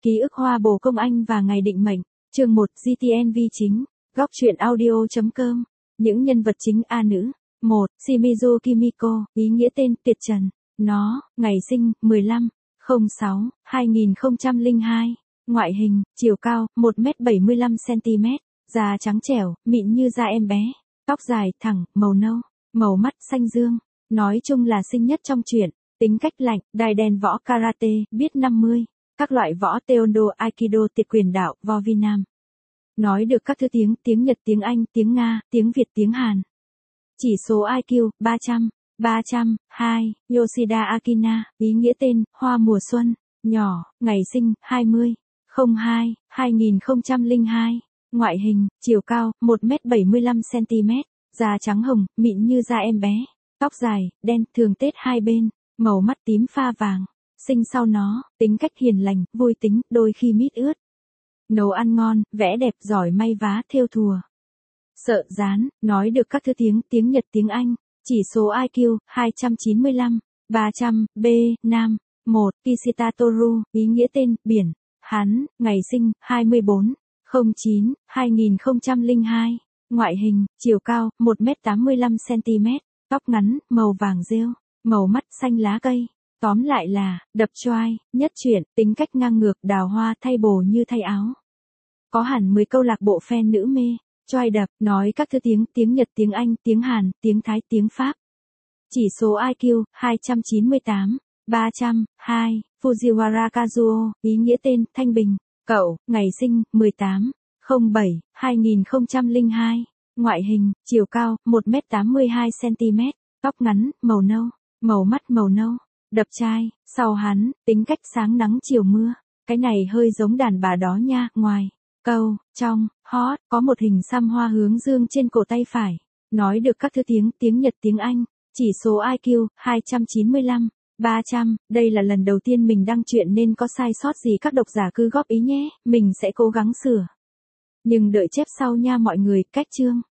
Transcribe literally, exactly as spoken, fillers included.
Ký ức hoa bồ công anh và ngày định mệnh, chương một giê tê en vê chính, góc truyện audio chấm com. Những nhân vật chính A nữ. một. Shimizu Kimiko, ý nghĩa tên Tiệt Trần. Nó, ngày sinh, mười lăm không sáu hai nghìn không trăm lẻ hai. Ngoại hình, chiều cao, một mét bảy mươi lăm xăng-ti-mét, da trắng trẻo, mịn như da em bé. Tóc dài, thẳng, màu nâu, màu mắt xanh dương. Nói chung là xinh nhất trong truyện. Tính cách lạnh, đai đen võ karate, biết năm mươi. Các loại võ taekwondo, aikido, tiệt quyền đạo, võ vi nam. Nói được các thứ tiếng, tiếng Nhật, tiếng Anh, tiếng Nga, tiếng Việt, tiếng Hàn. Chỉ số i kiu, ba trăm, ba trăm hai. Yoshida Akina, ý nghĩa tên, hoa mùa xuân. Nhỏ, ngày sinh, hai mươi không hai hai nghìn không trăm lẻ hai. Ngoại hình, chiều cao, một mét bảy mươi lăm xăng-ti-mét, da trắng hồng, mịn như da em bé. Tóc dài, đen, thường tết hai bên, màu mắt tím pha vàng. Sinh sau nó, tính cách hiền lành, vui tính, đôi khi mít ướt. Nấu ăn ngon, vẽ đẹp, giỏi may vá, thêu thùa. Sợ dán, nói được các thứ tiếng, tiếng Nhật, tiếng Anh. Chỉ số i kiu, hai trăm chín mươi lăm, ba trăm, B, nam. một. Kishita Toru, ý nghĩa tên, biển. Hắn, ngày sinh, hai mươi bốn không chín hai nghìn không trăm lẻ hai. Ngoại hình, chiều cao, một mét tám mươi lăm xăng-ti-mét, tóc ngắn, màu vàng rêu, màu mắt xanh lá cây. Tóm lại là, đập choai, nhất truyện, tính cách ngang ngược, đào hoa thay bồ như thay áo. Có hẳn mười câu lạc bộ fan nữ mê, choai đập, nói các thứ tiếng, tiếng Nhật, tiếng Anh, tiếng Hàn, tiếng Thái, tiếng Pháp. Chỉ số i kiu, hai trăm chín mươi tám, ba trăm hai. Fujiwara Kazuo, ý nghĩa tên, Thanh Bình. Cậu, ngày sinh, mười tám không bảy hai nghìn không trăm lẻ hai. Ngoại hình, chiều cao, một mét tám mươi hai xăng-ti-mét, tóc ngắn, màu nâu, màu mắt màu nâu. Đập trai, sau hắn, tính cách sáng nắng chiều mưa. Cái này hơi giống đàn bà đó nha, ngoài, câu, trong, hot, có một hình xăm hoa hướng dương trên cổ tay phải. Nói được các thứ tiếng, tiếng Nhật, tiếng Anh. Chỉ số i kiu, hai trăm chín mươi lăm, ba trăm. Đây là lần đầu tiên mình đăng truyện nên có sai sót gì các độc giả cứ góp ý nhé, mình sẽ cố gắng sửa. Nhưng đợi chép sau nha mọi người, cách chương.